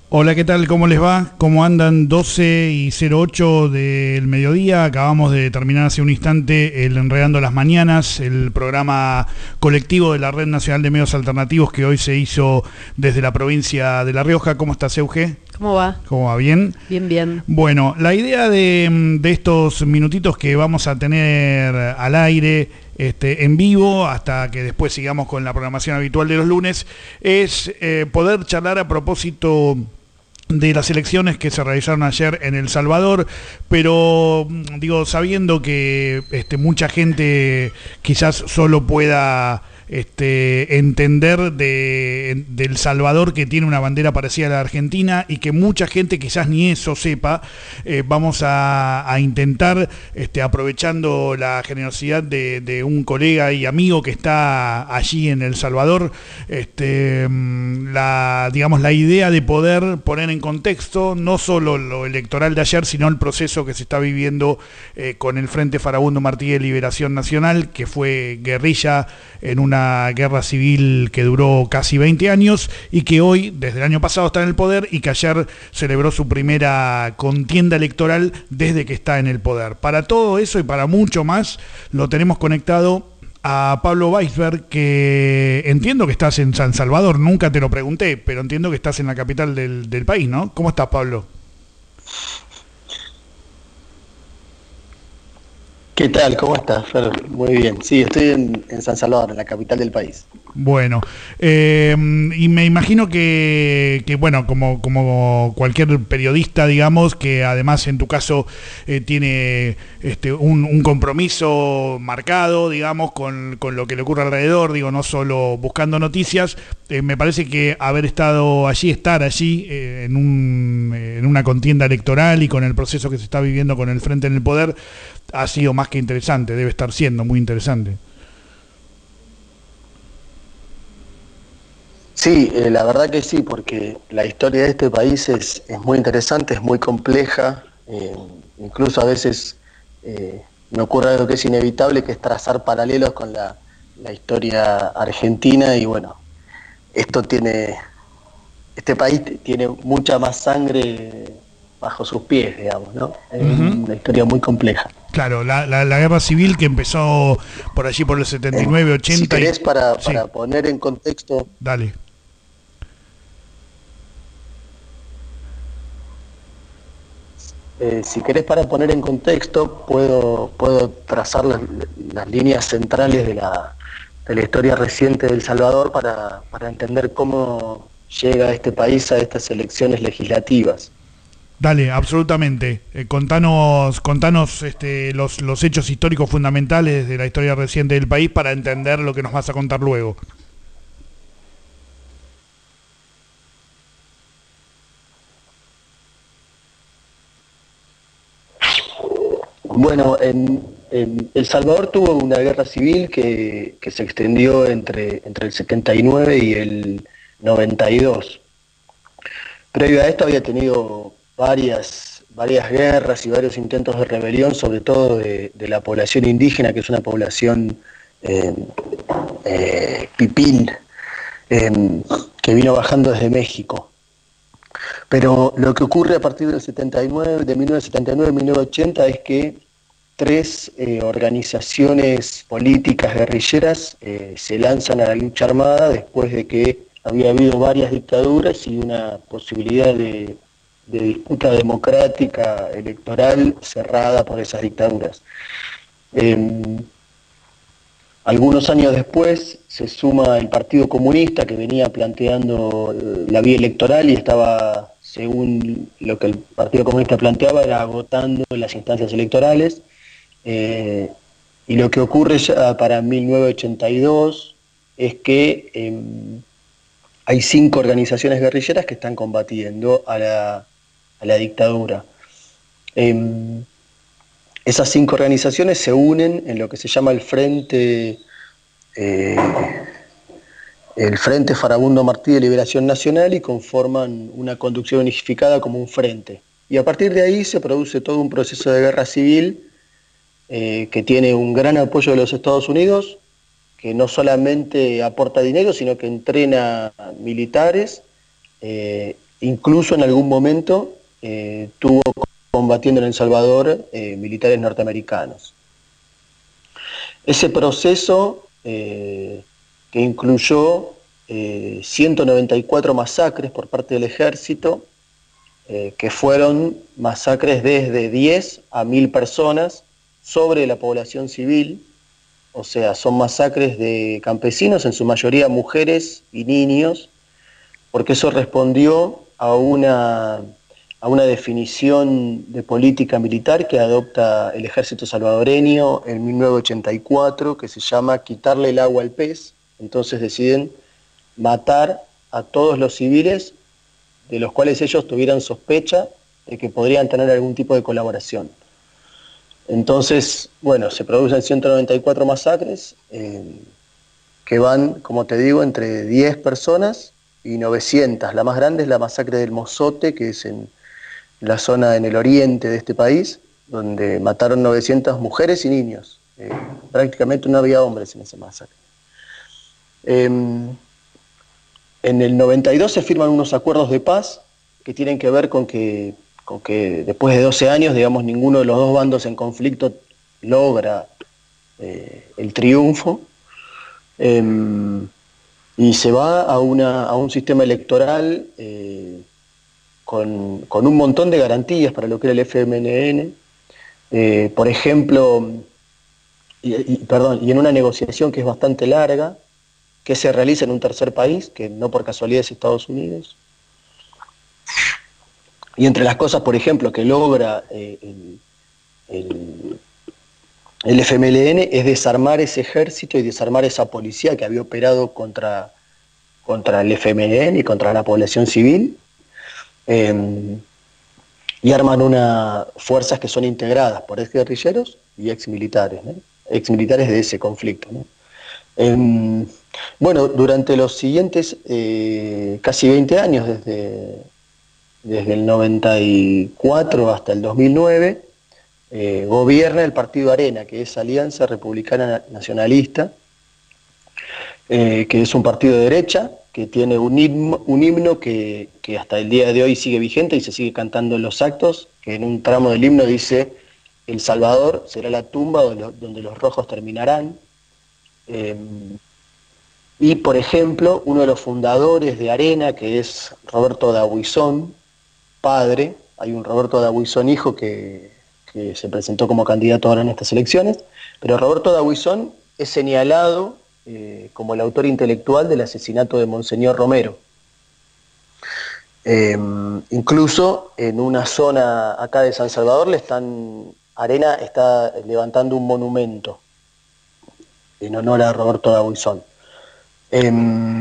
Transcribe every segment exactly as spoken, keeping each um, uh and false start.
Hola, ¿qué tal? ¿Cómo les va? ¿Cómo andan? doce y cero ocho del mediodía. Acabamos de terminar hace un instante el Enredando las Mañanas, el programa colectivo de la Red Nacional de Medios Alternativos que hoy se hizo desde la provincia de La Rioja. ¿Cómo estás, Euge? ¿Cómo va? ¿Cómo va? ¿Bien? Bien, bien. Bueno, la idea de, de estos minutitos que vamos a tener al aire, Este, en vivo, hasta que después sigamos con la programación habitual de los lunes, es eh, poder charlar a propósito de las elecciones que se realizaron ayer en El Salvador, pero digo, sabiendo que este, mucha gente quizás solo pueda este, entender de, de El Salvador, que tiene una bandera parecida a la Argentina, y que mucha gente quizás ni eso sepa, eh, vamos a, a intentar, este, aprovechando la generosidad de, de un colega y amigo que está allí en El Salvador, este, la, digamos, la idea de poder poner en contexto no solo lo electoral de ayer, sino el proceso que se está viviendo eh, con el Frente Farabundo Martí de Liberación Nacional, que fue guerrilla en una guerra civil que duró casi veinte años y que hoy, desde el año pasado, está en el poder, y que ayer celebró su primera contienda electoral desde que está en el poder. Para todo eso y para mucho más, lo tenemos conectado a Pablo Weisberg, que entiendo que estás en San Salvador. Nunca te lo pregunté, pero entiendo que estás en la capital del, del país, ¿no? ¿Cómo estás, Pablo? ¿Qué tal? ¿Cómo estás, Fer? Muy bien. Sí, estoy en, en San Salvador, en la capital del país. Bueno, eh, y me imagino que, que bueno, como, como cualquier periodista, digamos, que además en tu caso eh, tiene este, un, un compromiso marcado, digamos, con, con lo que le ocurre alrededor, digo, no solo buscando noticias, eh, me parece que haber estado allí, estar allí eh, en, un, en una contienda electoral y con el proceso que se está viviendo con el Frente en el Poder, ha sido más que interesante, debe estar siendo muy interesante. Sí, eh, la verdad que sí, porque la historia de este país es, es muy interesante, es muy compleja, eh, incluso a veces eh, me ocurre algo que es inevitable, que es trazar paralelos con la, la historia argentina, y bueno, esto tiene, este país tiene mucha más sangre bajo sus pies, digamos, ¿no? Es Uh-huh. una historia muy compleja. Claro, la, la, la guerra civil que empezó por allí por el setenta y nueve, ochenta. Si querés, y... para, sí. para poner en contexto... Dale. Eh, si querés, para poner en contexto, puedo, puedo trazar las, las líneas centrales de la, de la historia reciente de El Salvador para, para entender cómo llega este país a estas elecciones legislativas. Dale, absolutamente. Eh, contanos, contanos este, los, los hechos históricos fundamentales de la historia reciente del país para entender lo que nos vas a contar luego. Bueno, en, en El Salvador tuvo una guerra civil que, que se extendió entre, entre el setenta y nueve y el noventa y dos. Previo a esto había tenido varias, varias guerras y varios intentos de rebelión, sobre todo de, de la población indígena, que es una población eh, eh, pipil, eh, que vino bajando desde México. Pero lo que ocurre a partir del setenta y nueve, de mil novecientos setenta y nueve a mil novecientos ochenta, es que tres eh, organizaciones políticas guerrilleras eh, se lanzan a la lucha armada después de que había habido varias dictaduras y una posibilidad de, de disputa democrática electoral cerrada por esas dictaduras. Eh, algunos años después se suma el Partido Comunista, que venía planteando la vía electoral y estaba, según lo que el Partido Comunista planteaba, era agotando las instancias electorales. Eh, y lo que ocurre ya para mil novecientos ochenta y dos es que eh, hay cinco organizaciones guerrilleras que están combatiendo a la, a la dictadura. Eh, esas cinco organizaciones se unen en lo que se llama el Frente, eh, el Frente Farabundo Martí de Liberación Nacional, y conforman una conducción unificada como un frente. Y a partir de ahí se produce todo un proceso de guerra civil eh, que tiene un gran apoyo de los Estados Unidos, que no solamente aporta dinero, sino que entrena militares eh, incluso en algún momento eh, tuvo combatiendo en El Salvador eh, militares norteamericanos. Ese proceso eh, que incluyó eh, ciento noventa y cuatro masacres por parte del ejército, eh, que fueron masacres desde diez a mil personas sobre la población civil, o sea, son masacres de campesinos, en su mayoría mujeres y niños, porque eso respondió a una, a una definición de política militar que adopta el ejército salvadoreño en mil novecientos ochenta y cuatro, que se llama quitarle el agua al pez. Entonces deciden matar a todos los civiles de los cuales ellos tuvieran sospecha de que podrían tener algún tipo de colaboración. Entonces, bueno, se producen ciento noventa y cuatro masacres eh, que van, como te digo, entre diez personas y novecientas. La más grande es la masacre del Mozote, que es en la zona en el oriente de este país, donde mataron novecientas mujeres y niños. Eh, prácticamente no había hombres en esa masacre. Eh, en el noventa y dos se firman unos acuerdos de paz que tienen que ver con que, con que después de doce años, digamos, ninguno de los dos bandos en conflicto logra eh, el triunfo. Eh, y se va a, una, a un sistema electoral eh, con, con un montón de garantías para lo que era el F M L N. Eh, por ejemplo, y, y, perdón, y en una negociación que es bastante larga, que se realiza en un tercer país, que no por casualidad es Estados Unidos. Y entre las cosas, por ejemplo, que logra eh, el, el, el F M L N es desarmar ese ejército y desarmar esa policía que había operado contra, contra el F M L N y contra la población civil. Eh, y arman una, fuerzas que son integradas por ex guerrilleros y ex militares, ¿no? Ex militares de ese conflicto, ¿no? Eh, bueno, durante los siguientes eh, casi veinte años, desde, desde el noventa y cuatro hasta el dos mil nueve, eh, gobierna el Partido Arena, que es Alianza Republicana Nacionalista, eh, que es un partido de derecha, que tiene un himno, un himno que, que hasta el día de hoy sigue vigente y se sigue cantando en los actos, que en un tramo del himno dice: El Salvador será la tumba donde los rojos terminarán. Eh, y, por ejemplo, uno de los fundadores de Arena, que es Roberto Dabuizón, padre, hay un Roberto Dabuizón hijo que, que se presentó como candidato ahora en estas elecciones, pero Roberto Dabuizón es señalado eh, como el autor intelectual del asesinato de Monseñor Romero. Eh, incluso en una zona acá de San Salvador, le están, Arena está levantando un monumento en honor a Roberto Dabuizón. Eh,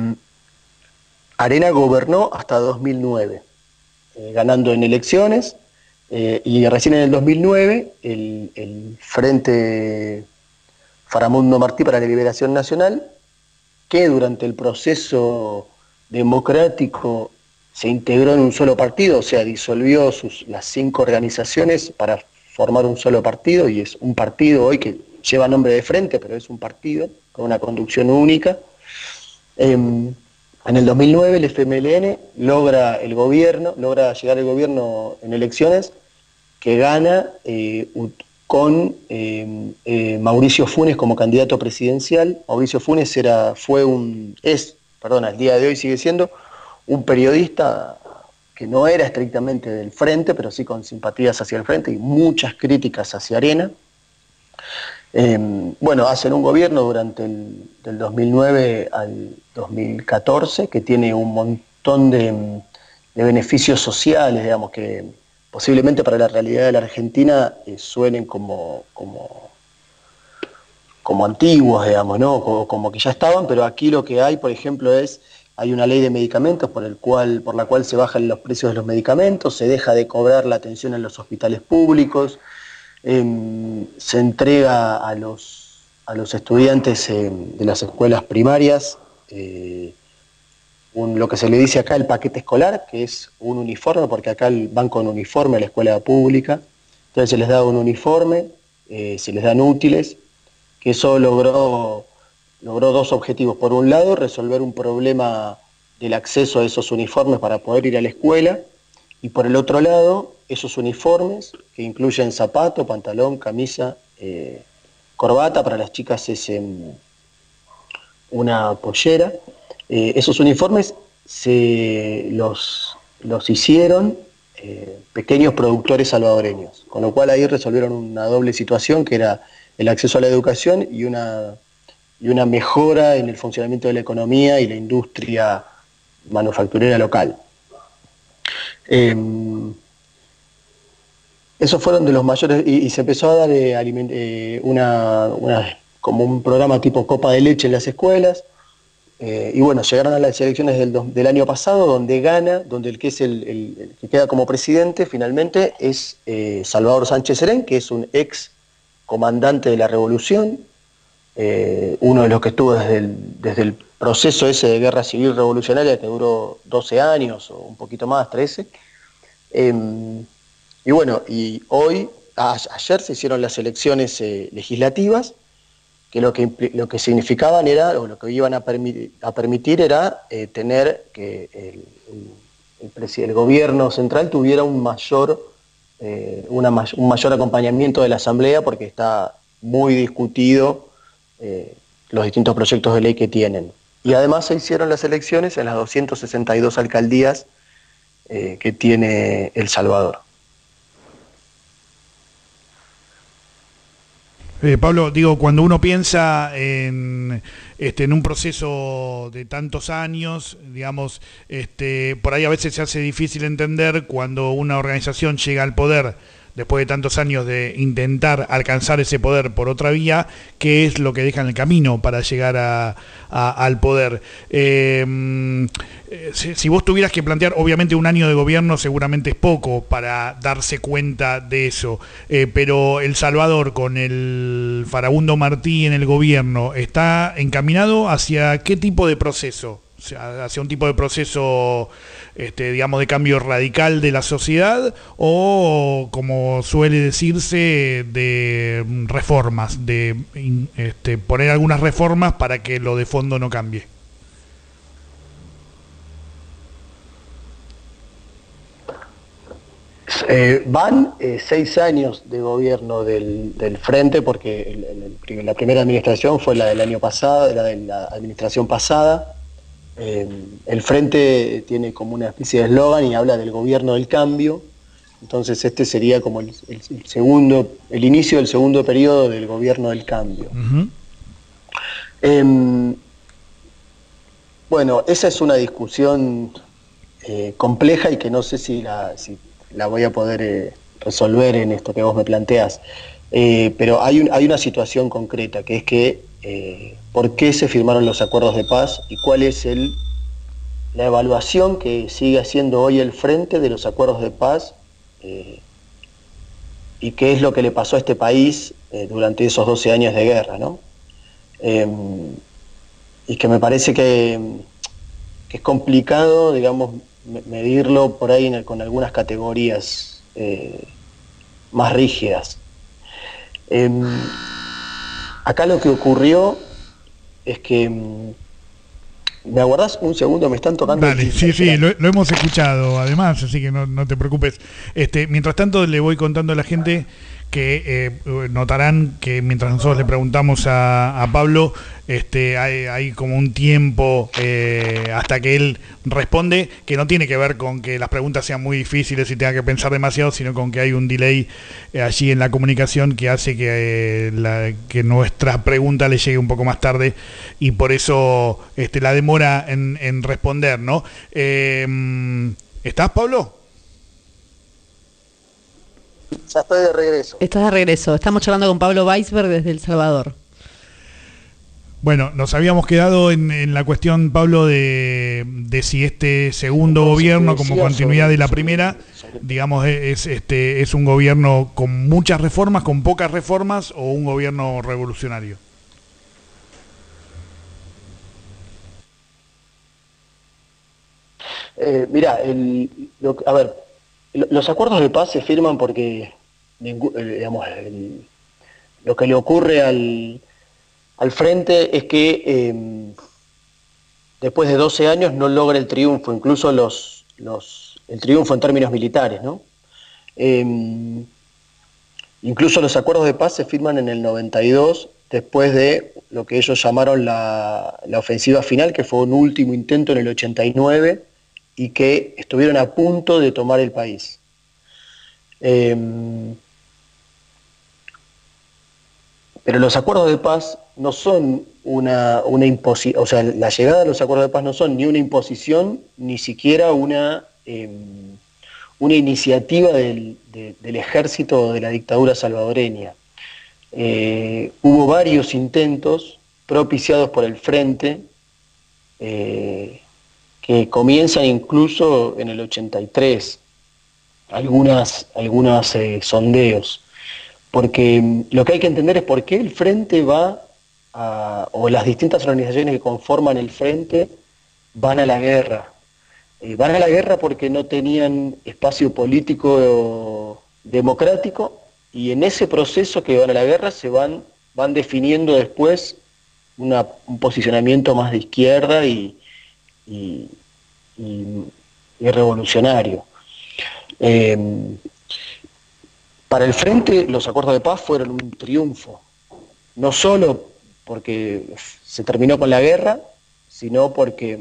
Arena gobernó hasta dos mil nueve, eh, ganando en elecciones, eh, y recién en el dos mil nueve el, el Frente Faramundo Martí para la Liberación Nacional, que durante el proceso democrático se integró en un solo partido, o sea, disolvió sus, las cinco organizaciones para formar un solo partido, y es un partido hoy que lleva nombre de Frente, pero es un partido con una conducción única. Eh, en el dos mil nueve el F M L N logra el gobierno, logra llegar al gobierno en elecciones, que gana eh, con eh, eh, Mauricio Funes como candidato presidencial. Mauricio Funes era, fue un, es, perdón, al día de hoy sigue siendo un periodista que no era estrictamente del Frente, pero sí con simpatías hacia el Frente y muchas críticas hacia Arena. Eh, bueno, hacen un gobierno durante el del dos mil nueve al dos mil catorce que tiene un montón de, de beneficios sociales, digamos, que posiblemente para la realidad de la Argentina eh, suenen como, como, como antiguos, digamos, ¿no? Como, como que ya estaban, pero aquí lo que hay, por ejemplo, es, hay una ley de medicamentos por, el cual, por la cual se bajan los precios de los medicamentos, se deja de cobrar la atención en los hospitales públicos. Eh, se entrega a los, a los estudiantes eh, de las escuelas primarias eh, un, lo que se le dice acá el paquete escolar, que es un uniforme, porque acá van con uniforme a la escuela pública. Entonces se les da un uniforme, eh, se les dan útiles, que eso logró, logró dos objetivos. Por un lado, resolver un problema del acceso a esos uniformes para poder ir a la escuela, y por el otro lado, esos uniformes que incluyen zapato, pantalón, camisa, eh, corbata, para las chicas es eh, una pollera. Eh, esos uniformes se los, los hicieron eh, pequeños productores salvadoreños, con lo cual ahí resolvieron una doble situación, que era el acceso a la educación y una, y una mejora en el funcionamiento de la economía y la industria manufacturera local. Eh, esos fueron de los mayores, y, y se empezó a dar eh, aliment, eh, una, una, como un programa tipo copa de leche en las escuelas, eh, y bueno, llegaron a las elecciones del, del año pasado, donde gana, donde el que es el, el, el que queda como presidente finalmente es eh, Salvador Sánchez Serén, que es un ex comandante de la revolución, eh, uno de los que estuvo desde el, desde el proceso ese de guerra civil revolucionaria que duró doce años o un poquito más, trece. Eh, y bueno, y hoy, a, ayer se hicieron las elecciones eh, legislativas, que lo que lo que significaban era, o lo que iban a, permi a permitir era eh, tener que el, el, el, el gobierno central tuviera un mayor, eh, una, un mayor acompañamiento de la Asamblea, porque está muy discutido eh, los distintos proyectos de ley que tienen. Y además se hicieron las elecciones en las doscientas sesenta y dos alcaldías eh, que tiene El Salvador. Eh, Pablo, digo, cuando uno piensa en, este, en un proceso de tantos años, digamos, este, por ahí a veces se hace difícil entender cuando una organización llega al poder después de tantos años de intentar alcanzar ese poder por otra vía, qué es lo que deja en el camino para llegar a, a, al poder. Eh, si, si vos tuvieras que plantear, obviamente un año de gobierno seguramente es poco para darse cuenta de eso, eh, pero El Salvador con el Farabundo Martí en el gobierno, ¿está encaminado hacia qué tipo de proceso? O sea, hacia un tipo de proceso, este, digamos, de cambio radical de la sociedad, o, como suele decirse, de reformas, de este, poner algunas reformas para que lo de fondo no cambie. Eh, van eh, seis años de gobierno del, del Frente, porque el, el, la primera administración fue la del año pasado, la de la administración pasada. Eh, el Frente tiene como una especie de eslogan y habla del gobierno del cambio, entonces este sería como el, el, el segundo, el inicio del segundo periodo del gobierno del cambio. Uh-huh. eh, bueno, esa es una discusión eh, compleja y que no sé si la, si la voy a poder eh, resolver en esto que vos me planteás, eh, pero hay, un, hay una situación concreta, que es que Eh, por qué se firmaron los acuerdos de paz y cuál es el, la evaluación que sigue haciendo hoy el Frente de los acuerdos de paz, eh, y qué es lo que le pasó a este país eh, durante esos doce años de guerra, ¿no? Eh, y que me parece que, que es complicado, digamos, medirlo por ahí en, con algunas categorías eh, más rígidas. Eh, Acá lo que ocurrió es que... ¿Me aguardás un segundo? Me están tocando... Dale, sí, sí, lo, lo hemos escuchado además, así que no, no te preocupes. Este, mientras tanto le voy contando a la gente que eh, notarán que mientras nosotros le preguntamos a, a Pablo, este, hay, hay como un tiempo eh, hasta que él responde, que no tiene que ver con que las preguntas sean muy difíciles y tenga que pensar demasiado, sino con que hay un delay eh, allí en la comunicación que hace que, eh, la, que nuestra pregunta le llegue un poco más tarde, y por eso este, la demora en, en responder, ¿no? Eh, ¿Estás, Pablo? Ya estoy de regreso. Estás de regreso. Estamos charlando con Pablo Weisberg desde El Salvador. Bueno, nos habíamos quedado en, en la cuestión, Pablo, de, de si este segundo Entonces, gobierno, como continuidad sobre, de la primera, sobre, digamos, es, este, es un gobierno con muchas reformas, con pocas reformas, o un gobierno revolucionario. Eh, mira, el, lo, a ver, los acuerdos de paz se firman porque, digamos, el, lo que le ocurre al, al Frente es que eh, después de doce años no logra el triunfo, incluso los, los, el triunfo en términos militares, ¿no? Eh, incluso los acuerdos de paz se firman en el noventa y dos, después de lo que ellos llamaron la, la ofensiva final, que fue un último intento en el ochenta y nueve, y que estuvieron a punto de tomar el país. Eh, pero los acuerdos de paz no son una, una imposición, o sea, la llegada de los acuerdos de paz no son ni una imposición, ni siquiera una, eh, una iniciativa del, de, del ejército de la dictadura salvadoreña. Eh, hubo varios intentos propiciados por el Frente, eh, que comienzan incluso en el ochenta y tres, algunas, algunos eh, sondeos, porque lo que hay que entender es por qué el Frente va a, o las distintas organizaciones que conforman el Frente van a la guerra. Eh, van a la guerra porque no tenían espacio político democrático, y en ese proceso que van a la guerra se van, van definiendo después una, un posicionamiento más de izquierda y, y, y, y revolucionario. Eh, para el Frente los acuerdos de paz fueron un triunfo, no solo porque se terminó con la guerra, sino porque,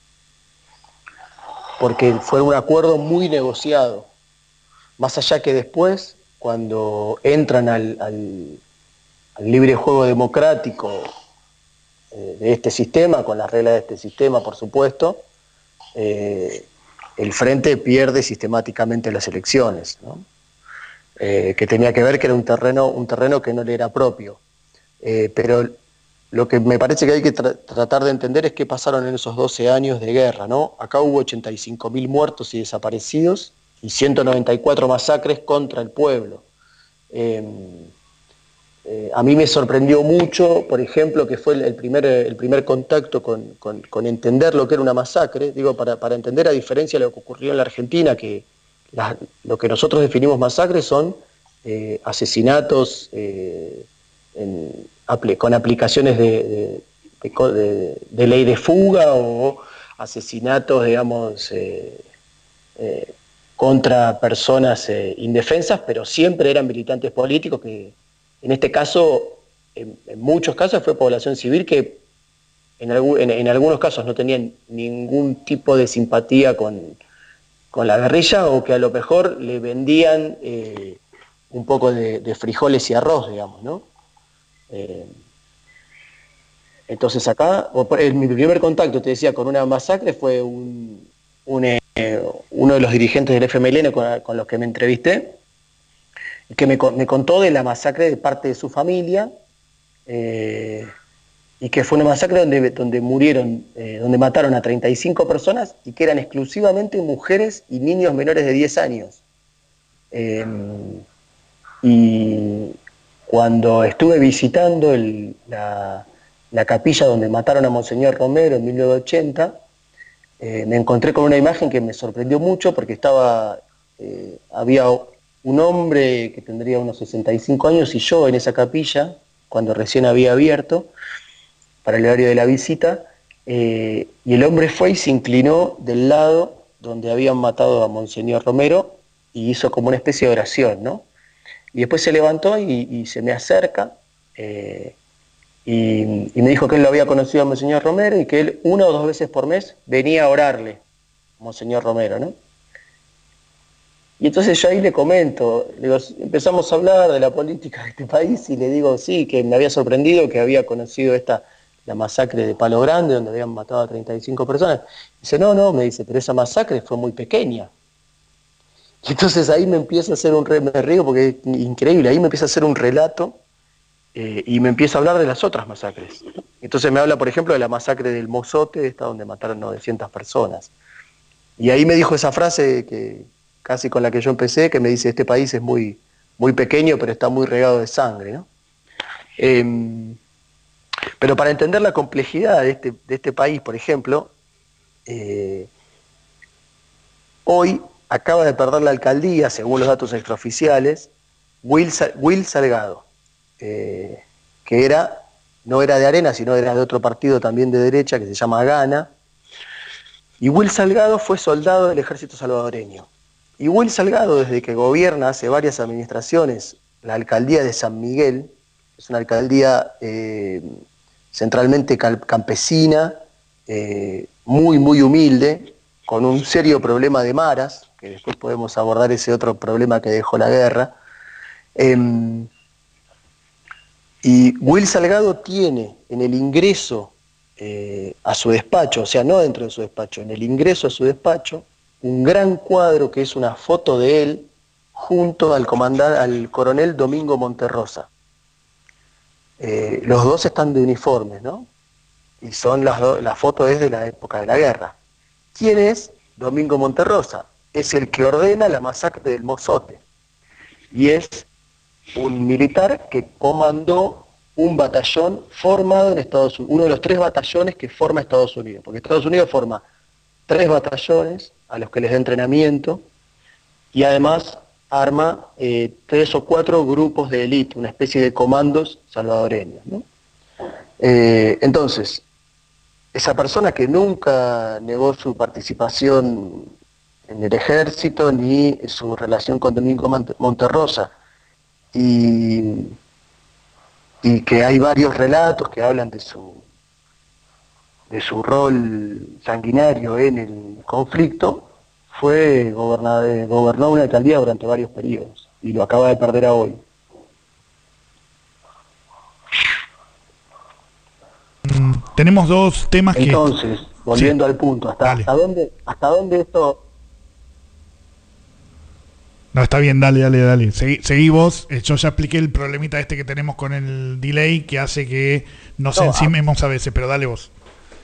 porque fue un acuerdo muy negociado, más allá que después, cuando entran al, al, al libre juego democrático eh, de este sistema, con las reglas de este sistema, por supuesto, eh, el Frente pierde sistemáticamente las elecciones, ¿no? Eh, que tenía que ver que era un terreno, un terreno que no le era propio. Eh, pero lo que me parece que hay que tra tratar de entender es qué pasaron en esos doce años de guerra, ¿no? Acá hubo ochenta y cinco mil muertos y desaparecidos, y ciento noventa y cuatro masacres contra el pueblo. Eh, eh, a mí me sorprendió mucho, por ejemplo, que fue el primer, el primer contacto con, con, con entender lo que era una masacre, digo, para, para entender, a diferencia de lo que ocurrió en la Argentina, que la, lo que nosotros definimos masacres son eh, asesinatos eh, en, apl con aplicaciones de, de, de, de, de ley de fuga, o asesinatos, digamos, eh, eh, contra personas eh, indefensas, pero siempre eran militantes políticos, que en este caso, en, en muchos casos fue población civil que en, algún, en, en algunos casos no tenían ningún tipo de simpatía con, con la guerrilla, o que a lo mejor le vendían eh, un poco de, de frijoles y arroz, digamos, ¿no? Eh, entonces acá, en mi primer contacto, te decía, con una masacre fue un, un eh, uno de los dirigentes del F M L N con, con los que me entrevisté, que me, me contó de la masacre de parte de su familia, eh, y que fue una masacre donde, donde murieron, eh, donde mataron a treinta y cinco personas, y que eran exclusivamente mujeres y niños menores de diez años. Eh, y cuando estuve visitando el, la, la capilla donde mataron a Monseñor Romero en mil novecientos ochenta, eh, me encontré con una imagen que me sorprendió mucho, porque estaba, eh, había un hombre que tendría unos sesenta y cinco años y yo en esa capilla, cuando recién había abierto, para el horario de la visita, eh, y el hombre fue y se inclinó del lado donde habían matado a Monseñor Romero y hizo como una especie de oración, ¿no? Y después se levantó y, y se me acerca, eh, y, y me dijo que él lo había conocido a Monseñor Romero, y que él una o dos veces por mes venía a orarle a Monseñor Romero, ¿no? Y entonces yo ahí le comento, le digo, empezamos a hablar de la política de este país, y le digo, sí, que me había sorprendido que había conocido esta, la masacre de Palo Grande, donde habían matado a treinta y cinco personas. Dice, no, no, me dice, pero esa masacre fue muy pequeña. Y entonces ahí me empieza a hacer un, re, me río porque es increíble, ahí me empieza a hacer un relato, eh, y me empieza a hablar de las otras masacres. Entonces me habla, por ejemplo, de la masacre del Mozote, esta donde mataron novecientas personas. Y ahí me dijo esa frase que casi con la que yo empecé, que me dice, este país es muy, muy pequeño, pero está muy regado de sangre, ¿no? Eh, pero para entender la complejidad de este, de este país, por ejemplo, eh, hoy acaba de perder la alcaldía, según los datos extraoficiales, Will, Will Salgado, eh, que era, no era de Arena, sino era de otro partido también de derecha, que se llama Gana, Y Will Salgado fue soldado del ejército salvadoreño. Y Will Salgado, desde que gobierna hace varias administraciones la alcaldía de San Miguel, es una alcaldía eh, centralmente campesina, eh, muy, muy humilde, con un serio problema de maras, que después podemos abordar ese otro problema que dejó la guerra. Eh, y Will Salgado tiene en el ingreso eh, a su despacho, o sea, no dentro de su despacho, en el ingreso a su despacho, un gran cuadro que es una foto de él junto al comandante, al coronel Domingo Monterrosa. Eh, los dos están de uniformes, ¿no? Y son las do- la foto es de la época de la guerra. ¿Quién es Domingo Monterrosa? Es el que ordena la masacre del Mozote. Y es un militar que comandó un batallón formado en Estados Unidos, uno de los tres batallones que forma Estados Unidos, porque Estados Unidos forma tres batallones a los que les da entrenamiento y además arma eh, tres o cuatro grupos de élite, una especie de comandos salvadoreños, ¿no? Eh, entonces, esa persona que nunca negó su participación en el ejército ni su relación con Domingo Monterrosa, y, y que hay varios relatos que hablan de su, de su rol sanguinario en el conflicto, fue gobernador, gobernó una alcaldía durante varios periodos y lo acaba de perder a hoy. Mm, tenemos dos temas que... Entonces, volviendo Sí. al punto, ¿hasta, Dale. hasta dónde, hasta dónde esto... No, está bien, dale, dale, dale. Seguí, seguí vos. Eh, Yo ya expliqué el problemita este que tenemos con el delay que hace que nos No, encimemos a veces, pero dale vos.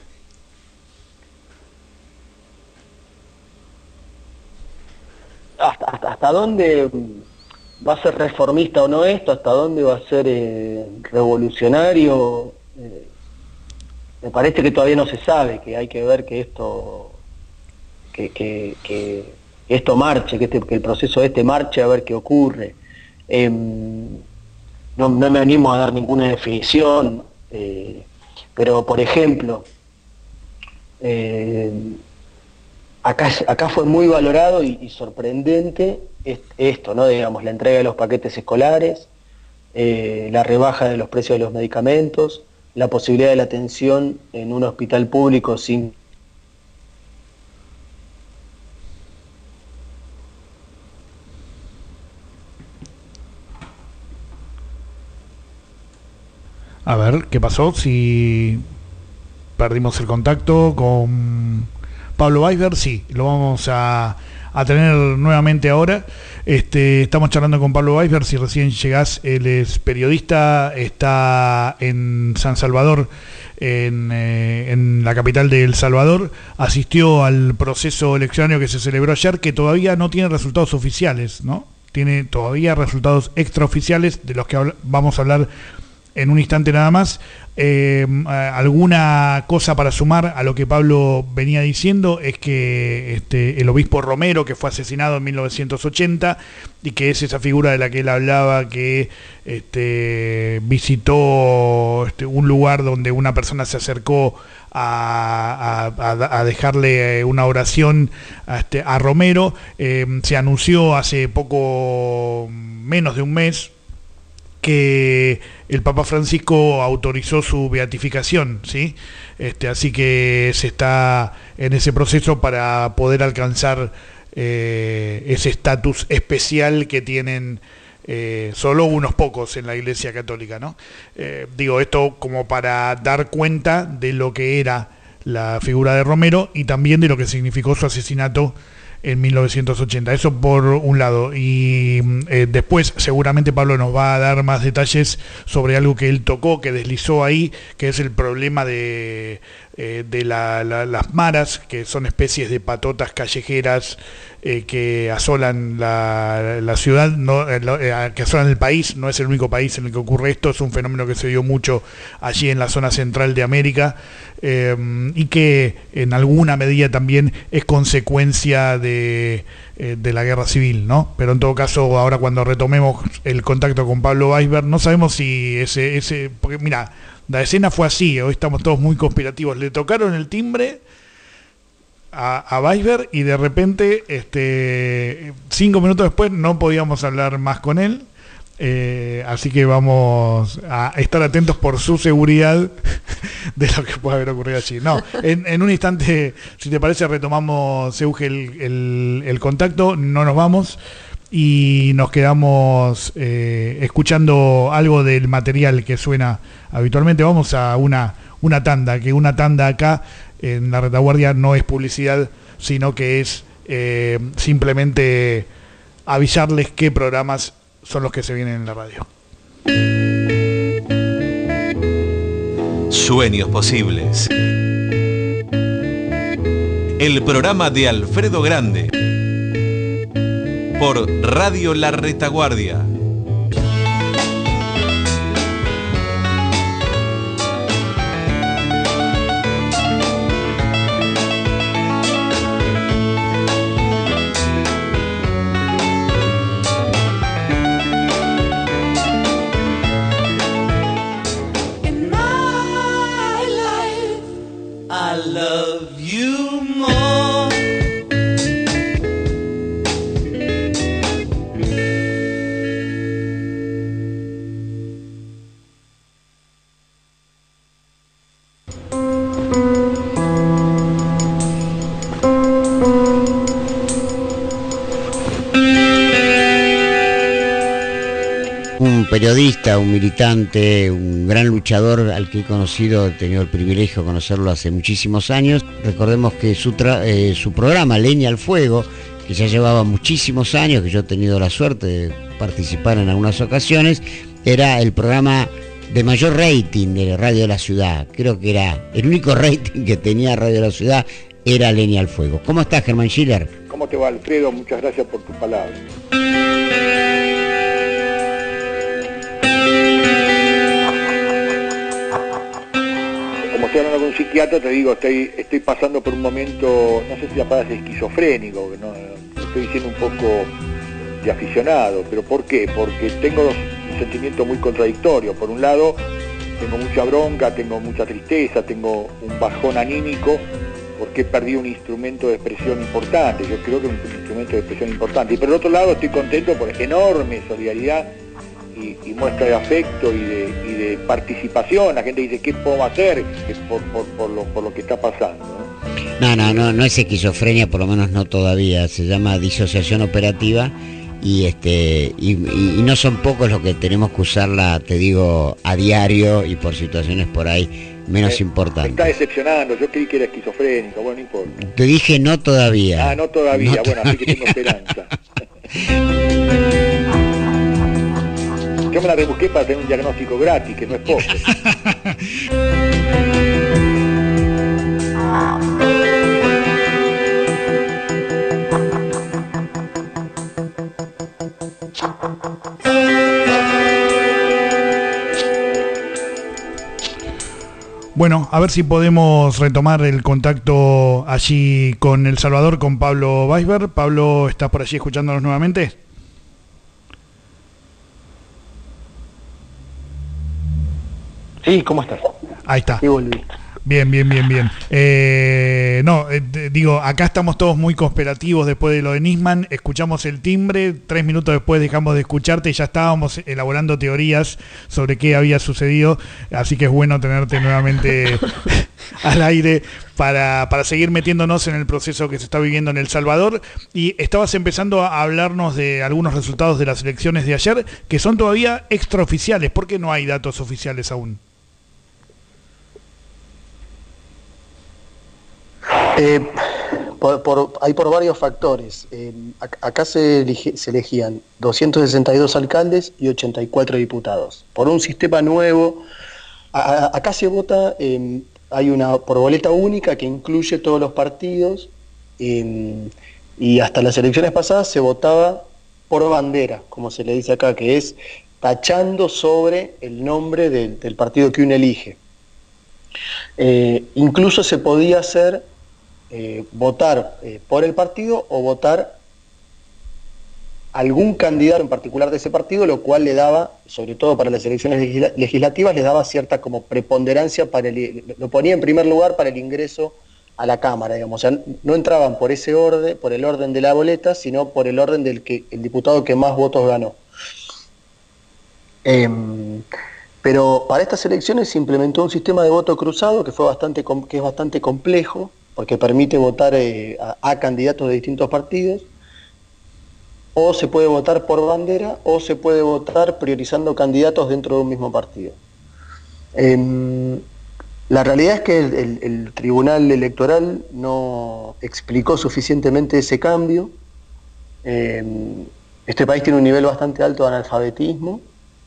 hasta, hasta, hasta dónde va a ser reformista o no esto, hasta dónde va a ser eh, revolucionario, eh, me parece que todavía no se sabe, que hay que ver que esto que, que, que esto marche, que, este, que el proceso este marche, a ver qué ocurre. Eh, no, no me animo a dar ninguna definición, eh, pero por ejemplo, eh, Acá, acá fue muy valorado y, y sorprendente esto, ¿no? Digamos, la entrega de los paquetes escolares, eh, la rebaja de los precios de los medicamentos, la posibilidad de la atención en un hospital público sin... A ver, ¿qué pasó? Si perdimos el contacto con Pablo Weisberg, sí, lo vamos a, a tener nuevamente ahora. Este, estamos charlando con Pablo Weisberg, si recién llegás, él es periodista, está en San Salvador, en, eh, en la capital de El Salvador, asistió al proceso eleccionario que se celebró ayer, que todavía no tiene resultados oficiales, ¿no? Tiene todavía resultados extraoficiales, de los que habl- vamos a hablar en un instante nada más. Eh, alguna cosa para sumar a lo que Pablo venía diciendo es que este, el obispo Romero, que fue asesinado en mil novecientos ochenta y que es esa figura de la que él hablaba, que este, visitó este, un lugar donde una persona se acercó a, a, a dejarle una oración a, este, a Romero, eh, se anunció hace poco menos de un mes que el Papa Francisco autorizó su beatificación, ¿sí? Este, así que se está en ese proceso para poder alcanzar eh, ese estatus especial que tienen eh, solo unos pocos en la Iglesia Católica, ¿no? Eh, digo esto como para dar cuenta de lo que era la figura de Romero y también de lo que significó su asesinato en mil novecientos ochenta. Eso por un lado. Y eh, después seguramente Pablo nos va a dar más detalles sobre algo que él tocó, que deslizó ahí, que es el problema de, eh, de la, la, las maras, que son especies de patotas callejeras eh, que asolan la, la ciudad, no, eh, que asolan el país. No es el único país en el que ocurre esto, es un fenómeno que se dio mucho allí en la zona central de América, eh, y que en alguna medida también es consecuencia de, eh, de la guerra civil, ¿no? Pero en todo caso, ahora cuando retomemos el contacto con Pablo Weisberg, no sabemos si ese, ese porque mira, la escena fue así, hoy estamos todos muy conspirativos, le tocaron el timbre a, a Weisberg y de repente, este, cinco minutos después, no podíamos hablar más con él. Eh, así que vamos a estar atentos por su seguridad de lo que pueda haber ocurrido allí. No, en, en un instante, si te parece, retomamos, Euge, el, el, el contacto, no nos vamos y nos quedamos eh, escuchando algo del material que suena habitualmente. Vamos a una, una tanda, que una tanda acá en la retaguardia no es publicidad, sino que es eh, simplemente avisarles qué programas son los que se vienen en la radio. Sueños posibles. El programa de Alfredo Grande por Radio La Retaguardia. Periodista, un militante, un gran luchador al que he conocido, he tenido el privilegio de conocerlo hace muchísimos años. Recordemos que su, tra eh, su programa Leña al Fuego, que ya llevaba muchísimos años, que yo he tenido la suerte de participar en algunas ocasiones, era el programa de mayor rating de Radio de la Ciudad. Creo que era el único rating que tenía Radio de la Ciudad, era Leña al Fuego. ¿Cómo estás, Germán Schiller? ¿Cómo te va, Alfredo? Muchas gracias por tus palabras. Estoy hablando con un psiquiatra, te digo, estoy, estoy pasando por un momento, no sé si la palabra es esquizofrénico, no, estoy diciendo un poco de aficionado, pero ¿por qué? Porque tengo un sentimiento muy contradictorio. Por un lado, tengo mucha bronca, tengo mucha tristeza, tengo un bajón anímico, porque he perdido un instrumento de expresión importante, yo creo que es un instrumento de expresión importante. Y por el otro lado, estoy contento por enorme solidaridad Y, y muestra de afecto y de, y de participación. La gente dice, ¿qué puedo hacer por, por, por, lo, por lo que está pasando? No, no, no, no es esquizofrenia, por lo menos no todavía. Se llama disociación operativa y este y, y, y no son pocos los que tenemos que usarla, te digo, a diario y por situaciones por ahí menos me, importantes. Me está decepcionando, yo creí que era esquizofrénico, bueno, no importa. Te dije no todavía. Ah, no todavía, no bueno, todavía. así que tengo esperanza. Yo me la rebusqué para tener un diagnóstico gratis, que no es poco. Bueno, a ver si podemos retomar el contacto allí con El Salvador, con Pablo Weisberg. Pablo, ¿estás por allí escuchándonos nuevamente? Sí, ¿cómo estás? Ahí está. Sí, volví. Bien, bien, bien, bien. Eh, no, eh, digo, acá estamos todos muy conspirativos después de lo de Nisman. Escuchamos el timbre, tres minutos después dejamos de escucharte y ya estábamos elaborando teorías sobre qué había sucedido. Así que es bueno tenerte nuevamente al aire para, para seguir metiéndonos en el proceso que se está viviendo en El Salvador. Y estabas empezando a hablarnos de algunos resultados de las elecciones de ayer, que son todavía extraoficiales. ¿Por qué no hay datos oficiales aún? Eh, por, por, hay por varios factores. Eh, acá se, elige, se elegían doscientos sesenta y dos alcaldes y ochenta y cuatro diputados. Por un sistema nuevo, a, a, acá se vota, eh, hay una por boleta única que incluye todos los partidos, eh, y hasta las elecciones pasadas se votaba por bandera, como se le dice acá, que es tachando sobre el nombre de, del partido que uno elige. Eh, incluso se podía hacer Eh, votar eh, por el partido o votar algún candidato en particular de ese partido, lo cual le daba, sobre todo para las elecciones legisla legislativas, le daba cierta como preponderancia, para el, lo ponía en primer lugar para el ingreso a la Cámara, digamos. O sea, no entraban por ese orden, por el orden de la boleta, sino por el orden del que el diputado que más votos ganó. Eh, pero para estas elecciones se implementó un sistema de voto cruzado que fue bastante que es bastante complejo, porque permite votar eh, a, a candidatos de distintos partidos. O se puede votar por bandera, o se puede votar priorizando candidatos dentro de un mismo partido. Eh, la realidad es que el, el, el Tribunal Electoral no explicó suficientemente ese cambio. Eh, este país tiene un nivel bastante alto de analfabetismo,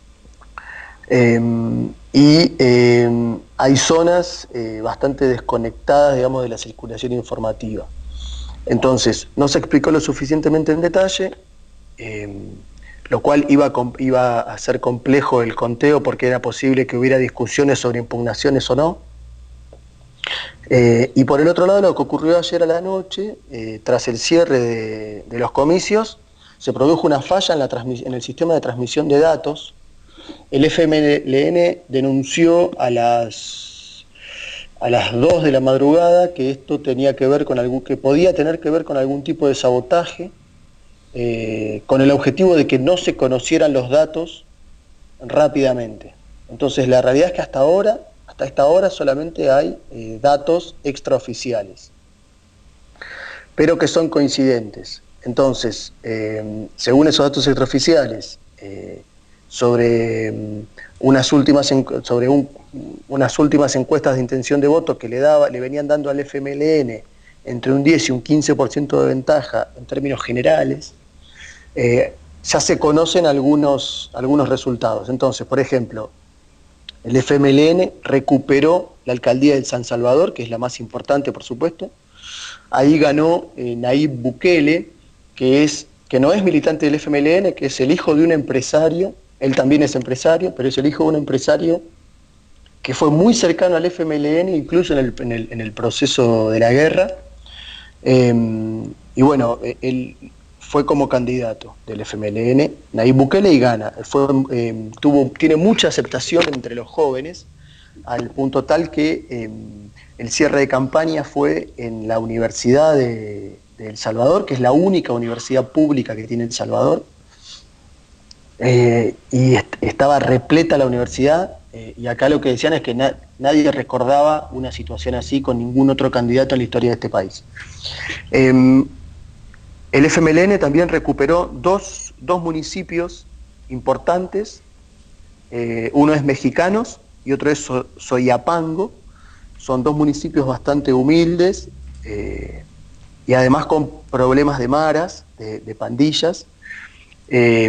eh, y eh, hay zonas eh, bastante desconectadas, digamos, de la circulación informativa. Entonces, no se explicó lo suficientemente en detalle, eh, lo cual iba a, iba a ser complejo el conteo porque era posible que hubiera discusiones sobre impugnaciones o no. Eh, y por el otro lado, lo que ocurrió ayer a la noche, eh, tras el cierre de, de los comicios, se produjo una falla en, la en el sistema de transmisión de datos. El F M L N denunció a las, a las dos de la madrugada que esto tenía que ver con algún, que podía tener que ver con algún tipo de sabotaje, eh, con el objetivo de que no se conocieran los datos rápidamente. Entonces la realidad es que hasta ahora, hasta esta hora solamente hay eh, datos extraoficiales, pero que son coincidentes. Entonces, eh, según esos datos extraoficiales, eh, sobre, um, unas últimas, sobre un, unas últimas encuestas de intención de voto que le, daba, le venían dando al F M L N entre un diez y un quince por ciento de ventaja en términos generales, eh, ya se conocen algunos, algunos resultados. Entonces, por ejemplo, el F M L N recuperó la alcaldía de San Salvador, que es la más importante, por supuesto. Ahí ganó eh, Nayib Bukele, que, es, que no es militante del F M L N, que es el hijo de un empresario. Él también es empresario, pero es el hijo de un empresario que fue muy cercano al F M L N, incluso en el, en el, en el proceso de la guerra. Eh, y bueno, él fue como candidato del F M L N, Nayib Bukele, y gana. Fue, eh, tuvo, tiene mucha aceptación entre los jóvenes, al punto tal que eh, el cierre de campaña fue en la Universidad de, de El Salvador, que es la única universidad pública que tiene El Salvador. Eh, y est estaba repleta la universidad, eh, y acá lo que decían es que na nadie recordaba una situación así con ningún otro candidato en la historia de este país. Eh, el F M L N también recuperó dos, dos municipios importantes, eh, uno es Mexicanos y otro es so Soyapango. Son dos municipios bastante humildes, eh, y además con problemas de maras, de, de pandillas. Eh,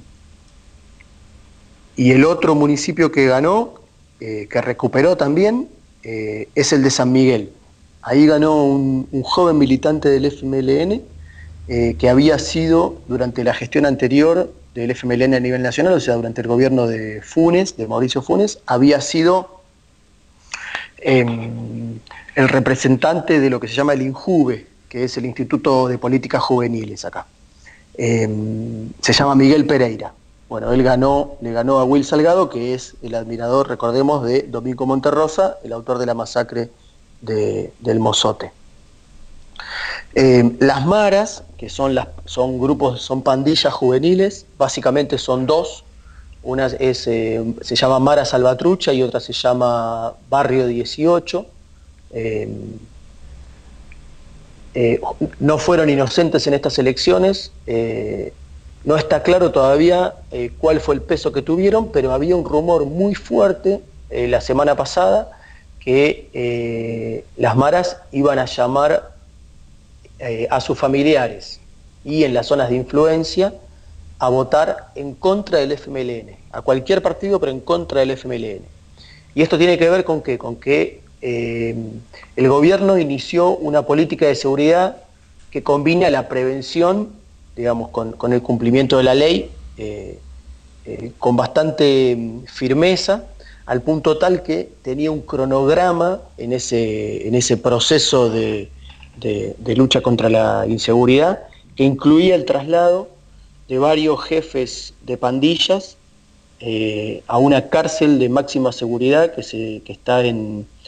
Y el otro municipio que ganó, eh, que recuperó también, eh, es el de San Miguel. Ahí ganó un, un joven militante del F M L N, eh, que había sido, durante la gestión anterior del F M L N a nivel nacional, o sea, durante el gobierno de Funes, de Mauricio Funes, había sido eh, el representante de lo que se llama el INJUVE, que es el Instituto de Políticas Juveniles acá. Eh, se llama Miguel Pereira. Bueno, él ganó, le ganó a Will Salgado, que es el admirador, recordemos, de Domingo Monterrosa, el autor de la masacre de, del Mozote. Eh, las maras, que son, las, son grupos, son pandillas juveniles, básicamente son dos. Una es, eh, se llama Mara Salvatrucha y otra se llama Barrio dieciocho. Eh, eh, no fueron inocentes en estas elecciones. Eh, No está claro todavía eh, cuál fue el peso que tuvieron, pero había un rumor muy fuerte eh, la semana pasada que eh, las maras iban a llamar eh, a sus familiares y en las zonas de influencia a votar en contra del F M L N, a cualquier partido pero en contra del F M L N. Y esto tiene que ver con qué, con que eh, el gobierno inició una política de seguridad que combina la prevención, digamos, con, con el cumplimiento de la ley, eh, eh, con bastante firmeza, al punto tal que tenía un cronograma en ese, en ese proceso de, de, de lucha contra la inseguridad, que incluía el traslado de varios jefes de pandillas eh, a una cárcel de máxima seguridad que, se, que está en,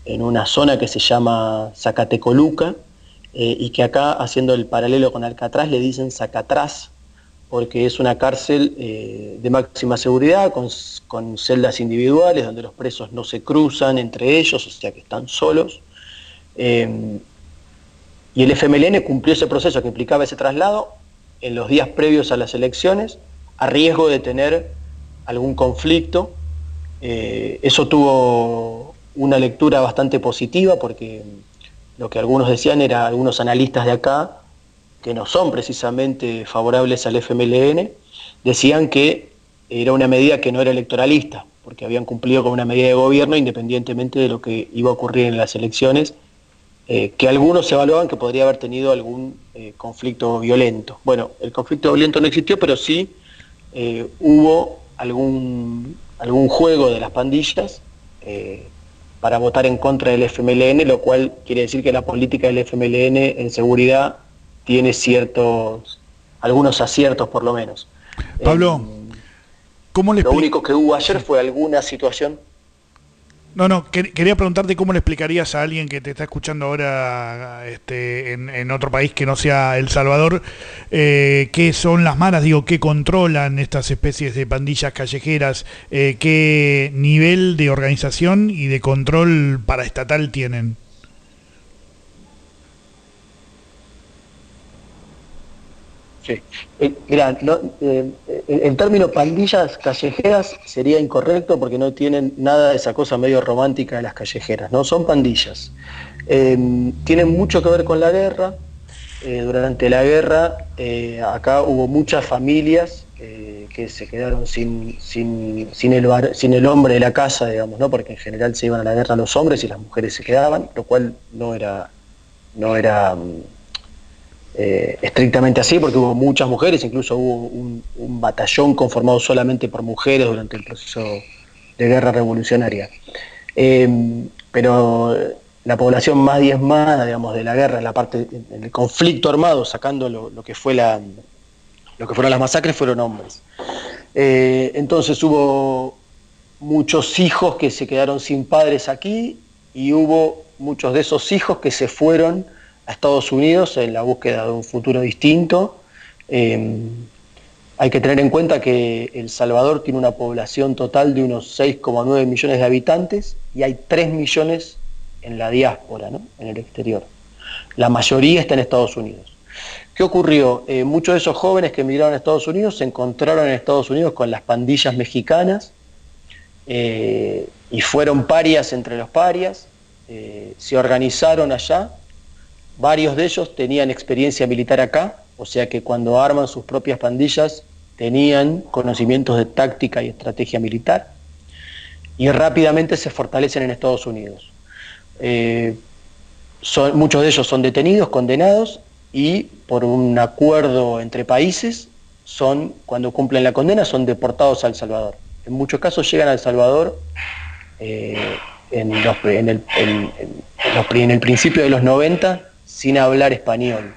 en una zona que se llama Zacatecoluca, eh, y que acá, haciendo el paralelo con Alcatraz, le dicen Zacatraz, porque es una cárcel eh, de máxima seguridad, con, con celdas individuales, donde los presos no se cruzan entre ellos, o sea que están solos. Eh, y el F M L N cumplió ese proceso que implicaba ese traslado en los días previos a las elecciones, a riesgo de tener algún conflicto. Eh, eso tuvo una lectura bastante positiva, porque lo que algunos decían era, algunos analistas de acá, que no son precisamente favorables al F M L N, decían que era una medida que no era electoralista, porque habían cumplido con una medida de gobierno independientemente de lo que iba a ocurrir en las elecciones, eh, que algunos evaluaban que podría haber tenido algún eh, conflicto violento. Bueno, el conflicto violento no existió, pero sí eh, hubo algún, algún juego de las pandillas eh, para votar en contra del F M L N, lo cual quiere decir que la política del F M L N en seguridad tiene ciertos, algunos aciertos por lo menos. Pablo, eh, ¿cómo le Lo expli- único que hubo ayer fue alguna situación. No, no, quer- quería preguntarte cómo le explicarías a alguien que te está escuchando ahora este, en, en otro país que no sea El Salvador, eh, qué son las maras, digo, qué controlan estas especies de pandillas callejeras, eh, qué nivel de organización y de control paraestatal tienen. Sí. Eh, mirá, no, eh, el término pandillas callejeras sería incorrecto, porque no tienen nada de esa cosa medio romántica de las callejeras, ¿no? Son pandillas. Eh, tienen mucho que ver con la guerra. Eh, durante la guerra eh, acá hubo muchas familias eh, que se quedaron sin, sin, sin, el var, sin el hombre de la casa, digamos, ¿no? Porque en general se iban a la guerra los hombres y las mujeres se quedaban, lo cual no era... No era Eh, estrictamente así, porque hubo muchas mujeres, incluso hubo un, un batallón conformado solamente por mujeres durante el proceso de guerra revolucionaria. Eh, pero la población más diezmada, digamos, de la guerra, en la parte, en el conflicto armado, sacando lo, lo que fue la, lo que fueron las masacres, fueron hombres. Eh, entonces hubo muchos hijos que se quedaron sin padres aquí, y hubo muchos de esos hijos que se fueron a Estados Unidos en la búsqueda de un futuro distinto. Eh, hay que tener en cuenta que El Salvador tiene una población total de unos seis coma nueve millones de habitantes, y hay tres millones en la diáspora, ¿no? En el exterior. La mayoría está en Estados Unidos. ¿Qué ocurrió? Eh, muchos de esos jóvenes que emigraron a Estados Unidos se encontraron en Estados Unidos con las pandillas mexicanas, eh, y fueron parias entre los parias, eh, se organizaron allá. Varios de ellos tenían experiencia militar acá, o sea que cuando arman sus propias pandillas tenían conocimientos de táctica y estrategia militar, y rápidamente se fortalecen en Estados Unidos. Eh, son, muchos de ellos son detenidos, condenados, y por un acuerdo entre países, son, cuando cumplen la condena, son deportados a El Salvador. En muchos casos llegan a El Salvador eh, en, los, en, el, en, en, los, en el principio de los noventa, sin hablar español.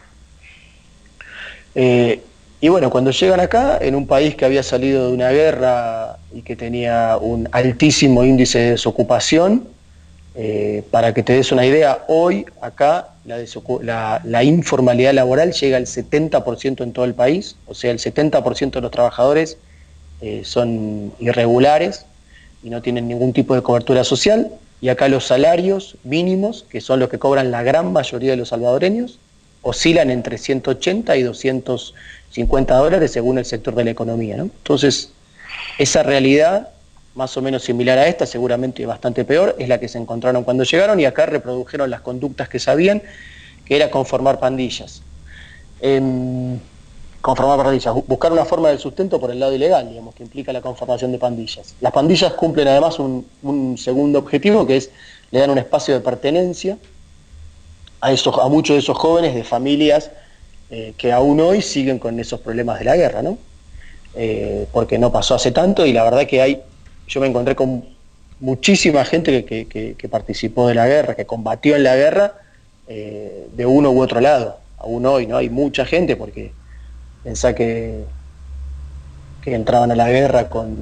Eh, y bueno, cuando llegan acá, en un país que había salido de una guerra y que tenía un altísimo índice de desocupación, eh, para que te des una idea, hoy acá la, la, la informalidad laboral llega al setenta por ciento en todo el país, o sea, el setenta por ciento de los trabajadores eh, son irregulares y no tienen ningún tipo de cobertura social. Y acá los salarios mínimos, que son los que cobran la gran mayoría de los salvadoreños, oscilan entre ciento ochenta y doscientos cincuenta dólares según el sector de la economía, ¿no? Entonces, esa realidad, más o menos similar a esta, seguramente bastante peor, es la que se encontraron cuando llegaron, y acá reprodujeron las conductas que sabían, que era conformar pandillas. Eh, conformar pandillas, buscar una forma del sustento por el lado ilegal, digamos, que implica la conformación de pandillas. Las pandillas cumplen además un, un segundo objetivo, que es, le dan un espacio de pertenencia a, esos, a muchos de esos jóvenes de familias eh, que aún hoy siguen con esos problemas de la guerra, ¿no? Eh, porque no pasó hace tanto, y la verdad que hay, yo me encontré con muchísima gente que, que, que, que participó de la guerra, que combatió en la guerra, eh, de uno u otro lado, aún hoy, ¿no? Hay mucha gente, porque pensá que, que entraban a la guerra con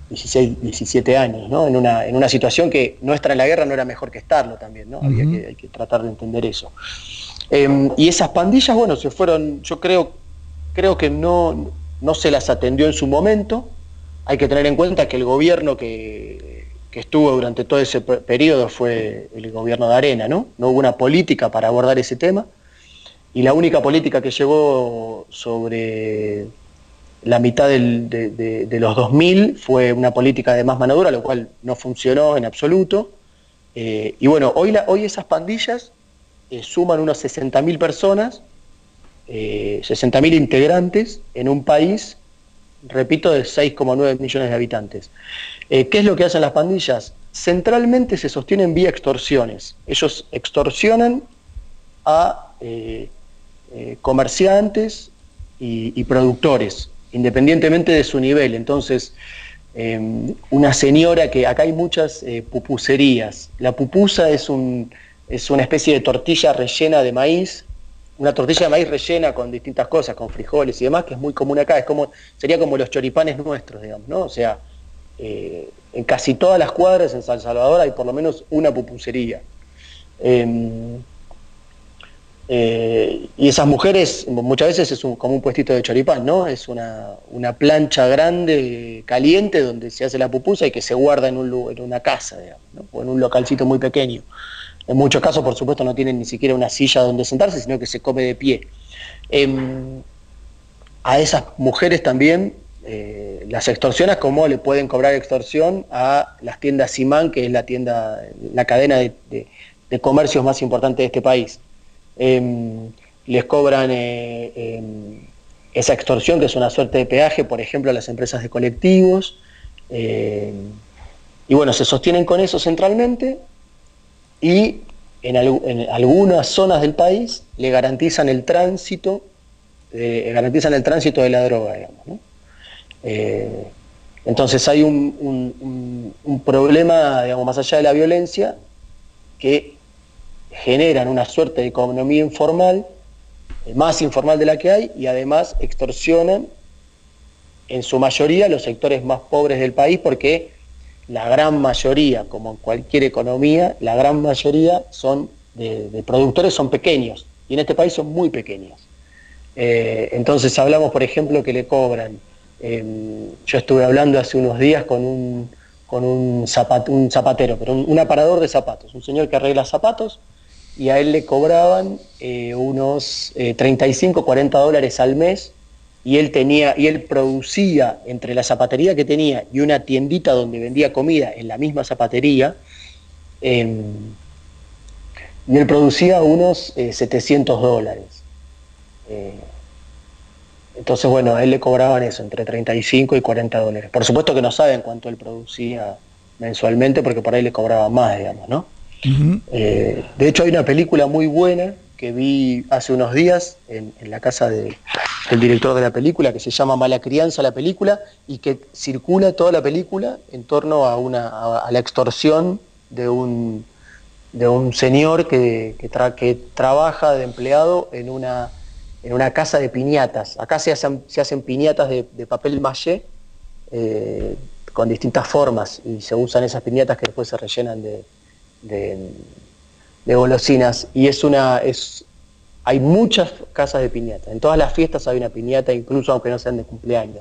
dieciséis, diecisiete años, ¿no? En una, en una situación que no estar en la guerra no era mejor que estarlo también, ¿no? Uh-huh. Había que, hay que tratar de entender eso. Eh, y esas pandillas, bueno, se fueron, yo creo, creo que no, no se las atendió en su momento. Hay que tener en cuenta que el gobierno que, que estuvo durante todo ese periodo fue el gobierno de Arena, ¿no? No hubo una política para abordar ese tema, y la única política que llevó sobre la mitad del, de, de, de los dos mil fue una política de más mano dura, lo cual no funcionó en absoluto. Eh, y bueno, hoy, la, hoy esas pandillas eh, suman unos sesenta mil personas, eh, sesenta mil integrantes en un país, repito, de seis coma nueve millones de habitantes. Eh, ¿Qué es lo que hacen las pandillas? Centralmente se sostienen vía extorsiones. Ellos extorsionan a eh, eh, comerciantes y, y productores, independientemente de su nivel. Entonces, eh, una señora que... Acá hay muchas eh, pupuserías. La pupusa es, un, es una especie de tortilla rellena de maíz, una tortilla de maíz rellena con distintas cosas, con frijoles y demás, que es muy común acá. Es como, sería como los choripanes nuestros, digamos, ¿no? O sea, eh, en casi todas las cuadras en San Salvador hay por lo menos una pupusería. Eh, Eh, y esas mujeres muchas veces es un, como un puestito de choripán, ¿no? Es una, una plancha grande, caliente, donde se hace la pupusa y que se guarda en, un, en una casa, digamos, ¿no? O en un localcito muy pequeño. En muchos casos, por supuesto, no tienen ni siquiera una silla donde sentarse, sino que se come de pie. Eh, a esas mujeres también eh, las extorsionas, como le pueden cobrar extorsión a las tiendas Simán, que es la tienda, la cadena de, de, de comercios más importante de este país. Eh, les cobran eh, eh, esa extorsión, que es una suerte de peaje, por ejemplo, a las empresas de colectivos, eh, y bueno, se sostienen con eso centralmente, y en, al, en algunas zonas del país le garantizan el tránsito, eh, garantizan el tránsito de la droga, digamos, ¿no? Eh, entonces hay un, un, un, un problema, digamos, más allá de la violencia, que generan una suerte de economía informal, más informal de la que hay, y además extorsionan en su mayoría los sectores más pobres del país, porque la gran mayoría, como en cualquier economía, la gran mayoría son de, de productores son pequeños, y en este país son muy pequeños. Eh, entonces hablamos, por ejemplo, que le cobran, eh, yo estuve hablando hace unos días con un, con un, zapat, un zapatero, pero un, un aparador de zapatos, un señor que arregla zapatos, y a él le cobraban eh, unos eh, treinta y cinco, cuarenta dólares al mes, y él tenía, y él producía, entre la zapatería que tenía y una tiendita donde vendía comida en la misma zapatería, eh, y él producía unos eh, setecientos dólares. Eh, entonces, bueno, a él le cobraban eso, entre treinta y cinco y cuarenta dólares. Por supuesto que no saben cuánto él producía mensualmente, porque por ahí le cobraban más, digamos, ¿no? Uh-huh. Eh, de hecho hay una película muy buena que vi hace unos días en, en la casa de, del director de la película, que se llama Mala Crianza la película, y que circula toda la película en torno a, una, a, a la extorsión de un, de un señor que, que, tra, que trabaja de empleado en una, en una casa de piñatas. Acá se hacen, se hacen piñatas de, de papel maché eh, con distintas formas, y se usan esas piñatas que después se rellenan de De, de golosinas, y es una es hay muchas casas de piñata, en todas las fiestas hay una piñata, incluso aunque no sean de cumpleaños.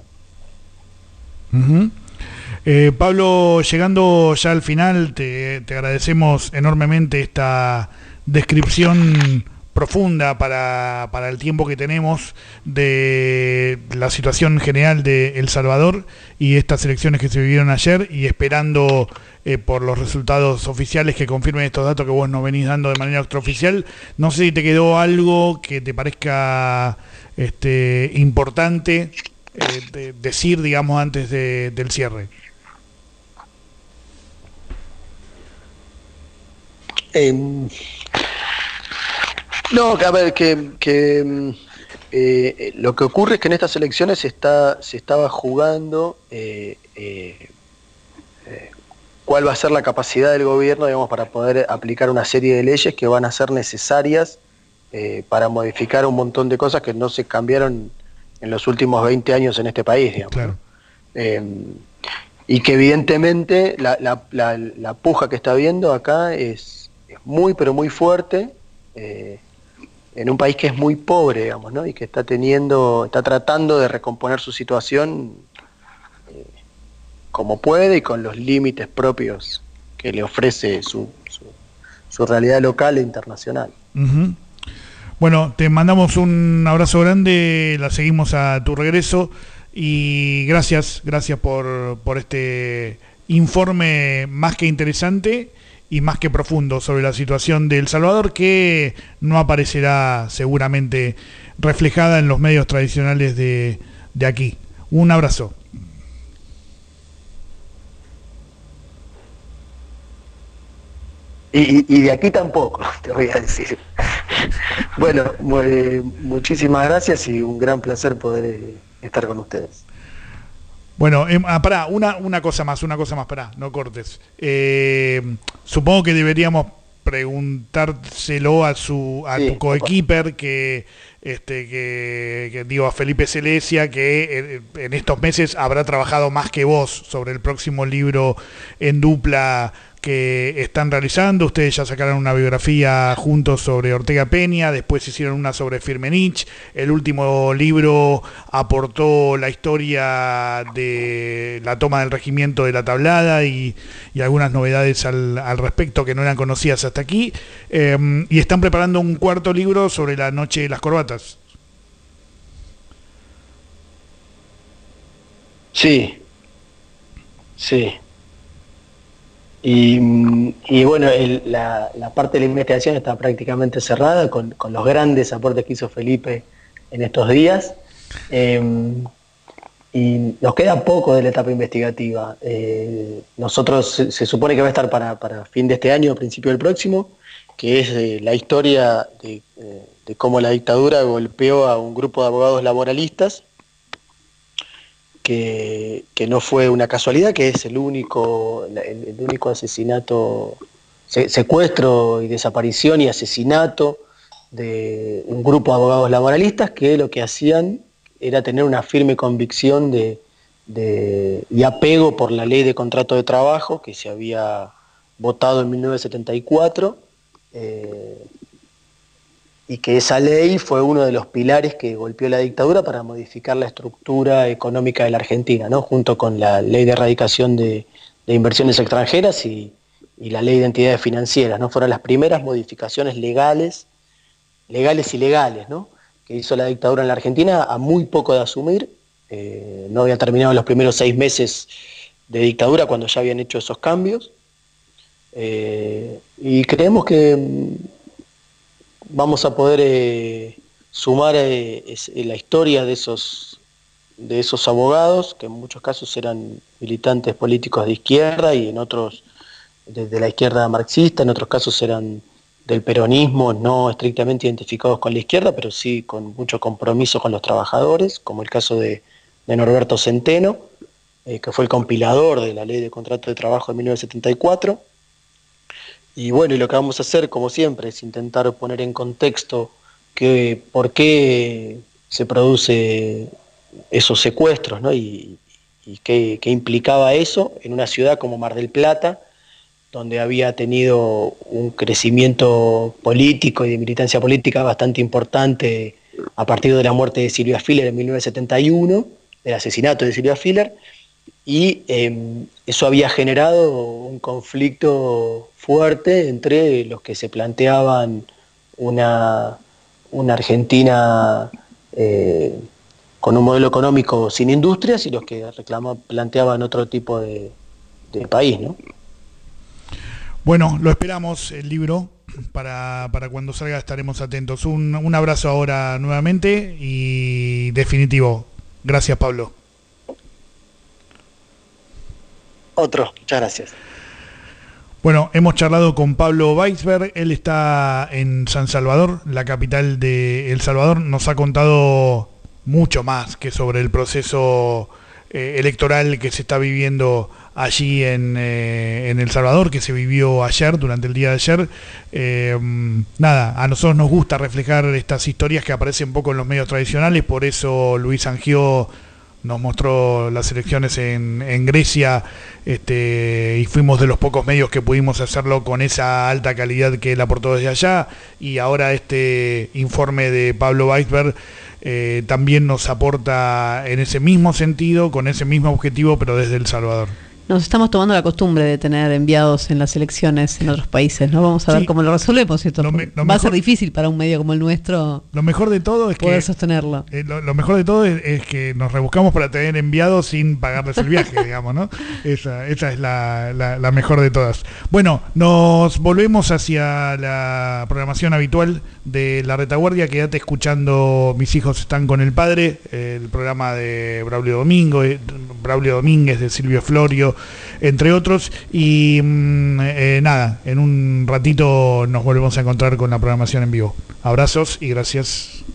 Uh-huh. eh, Pablo, llegando ya al final, te, te agradecemos enormemente esta descripción profunda para, para el tiempo que tenemos de la situación general de El Salvador y estas elecciones que se vivieron ayer, y esperando eh, por los resultados oficiales que confirmen estos datos que vos nos venís dando de manera extraoficial. No sé si te quedó algo que te parezca este, importante eh, de decir, digamos, antes de, del cierre. Eh, No, que a ver, que, que eh, lo que ocurre es que en estas elecciones se, está, se estaba jugando eh, eh, eh, cuál va a ser la capacidad del gobierno, digamos, para poder aplicar una serie de leyes que van a ser necesarias eh, para modificar un montón de cosas que no se cambiaron en los últimos veinte años en este país, digamos. Claro. Eh, y que evidentemente la, la, la, la puja que está habiendo acá es, es muy pero muy fuerte, eh, en un país que es muy pobre, digamos, ¿no? Y que está teniendo, está tratando de recomponer su situación eh, como puede y con los límites propios que le ofrece su, su, su realidad local e internacional. Uh-huh. Bueno, te mandamos un abrazo grande, la seguimos a tu regreso y gracias, gracias por, por este informe más que interesante y más que profundo sobre la situación de El Salvador, que no aparecerá seguramente reflejada en los medios tradicionales de, de aquí. Un abrazo. Y, y de aquí tampoco, te voy a decir. Bueno, muy, muchísimas gracias y un gran placer poder eh, estar con ustedes. Bueno, eh, ah, pará, una, una cosa más, una cosa más, pará, no cortes. Eh, supongo que deberíamos preguntárselo a su a sí, tu coequiper, que, este, que, que digo, a Felipe Celesia, que en, en estos meses habrá trabajado más que vos sobre el próximo libro en dupla que están realizando. Ustedes ya sacaron una biografía juntos sobre Ortega Peña, después hicieron una sobre Firmenich, el último libro aportó la historia de la toma del regimiento de La Tablada y, y algunas novedades al, al respecto que no eran conocidas hasta aquí, eh, y están preparando un cuarto libro sobre la noche de las corbatas. Sí, sí. Y, y bueno, el, la, la parte de la investigación está prácticamente cerrada con, con los grandes aportes que hizo Felipe en estos días. Eh, y nos queda poco de la etapa investigativa. Eh, nosotros se, se supone que va a estar para, para fin de este año, principio del próximo, que es eh, la historia de, eh, de cómo la dictadura golpeó a un grupo de abogados laboralistas, Que, que no fue una casualidad, que es el único, el, el único asesinato, se, secuestro y desaparición y asesinato de un grupo de abogados laboralistas que lo que hacían era tener una firme convicción de, de, y apego por la ley de contrato de trabajo que se había votado en mil novecientos setenta y cuatro, eh, y que esa ley fue uno de los pilares que golpeó la dictadura para modificar la estructura económica de la Argentina, ¿no? Junto con la ley de erradicación de, de inversiones extranjeras y, y la ley de entidades financieras, ¿no? Fueron las primeras modificaciones legales, legales y legales, ¿no? Que hizo la dictadura en la Argentina a muy poco de asumir. Eh, no había terminado los primeros seis meses de dictadura cuando ya habían hecho esos cambios. Eh, y creemos que vamos a poder eh, sumar eh, es, eh, la historia de esos, de esos abogados, que en muchos casos eran militantes políticos de izquierda y en otros desde la izquierda marxista, en otros casos eran del peronismo, no estrictamente identificados con la izquierda, pero sí con mucho compromiso con los trabajadores, como el caso de, de Norberto Centeno, eh, que fue el compilador de la ley de contrato de trabajo de mil novecientos setenta y cuatro. Y bueno, y lo que vamos a hacer, como siempre, es intentar poner en contexto que, por qué se produce esos secuestros, ¿no? Y, y qué, qué implicaba eso en una ciudad como Mar del Plata, donde había tenido un crecimiento político y de militancia política bastante importante a partir de la muerte de Silvia Filler en mil novecientos setenta y uno, del asesinato de Silvia Filler, y eh, eso había generado un conflicto fuerte entre los que se planteaban una, una Argentina eh, con un modelo económico sin industrias y los que reclamaban, planteaban otro tipo de, de país, ¿no? Bueno, lo esperamos, el libro, para, para cuando salga estaremos atentos. Un, un abrazo ahora nuevamente y definitivo. Gracias, Pablo. Otro, muchas gracias. Bueno, hemos charlado con Pablo Weisberg, él está en San Salvador, la capital de El Salvador, nos ha contado mucho más que sobre el proceso eh, electoral que se está viviendo allí en, eh, en El Salvador, que se vivió ayer, durante el día de ayer. Eh, nada, a nosotros nos gusta reflejar estas historias que aparecen poco en los medios tradicionales, por eso Luis Angió nos mostró las elecciones en, en Grecia, este, y fuimos de los pocos medios que pudimos hacerlo con esa alta calidad que él aportó desde allá, y ahora este informe de Pablo Weisberg eh, también nos aporta en ese mismo sentido, con ese mismo objetivo, pero desde El Salvador. Nos estamos tomando la costumbre de tener enviados en las elecciones en otros países, ¿no? Vamos a ver sí. cómo lo resolvemos, ¿cierto? Lo me, lo Va mejor, a ser difícil para un medio como el nuestro lo mejor de todo es poder que, sostenerlo. Eh, lo, lo mejor de todo es, es que nos rebuscamos para tener enviados sin pagarles el viaje, digamos, ¿no? Esa, esa es la, la, la mejor de todas. Bueno, nos volvemos hacia la programación habitual de La Retaguardia. Quédate escuchando Mis hijos están con el padre, el programa de Braulio Domingo, eh, Braulio Domínguez, de Silvio Florio, entre otros, y eh, nada, en un ratito nos volvemos a encontrar con la programación en vivo. Abrazos y gracias.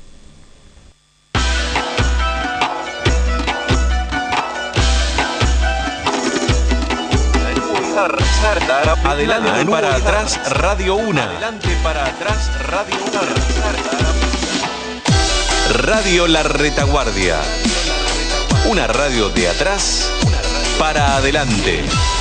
Adelante para atrás, Radio Una. Adelante para atrás, Radio Una. Radio La Retaguardia. Una radio de atrás para adelante.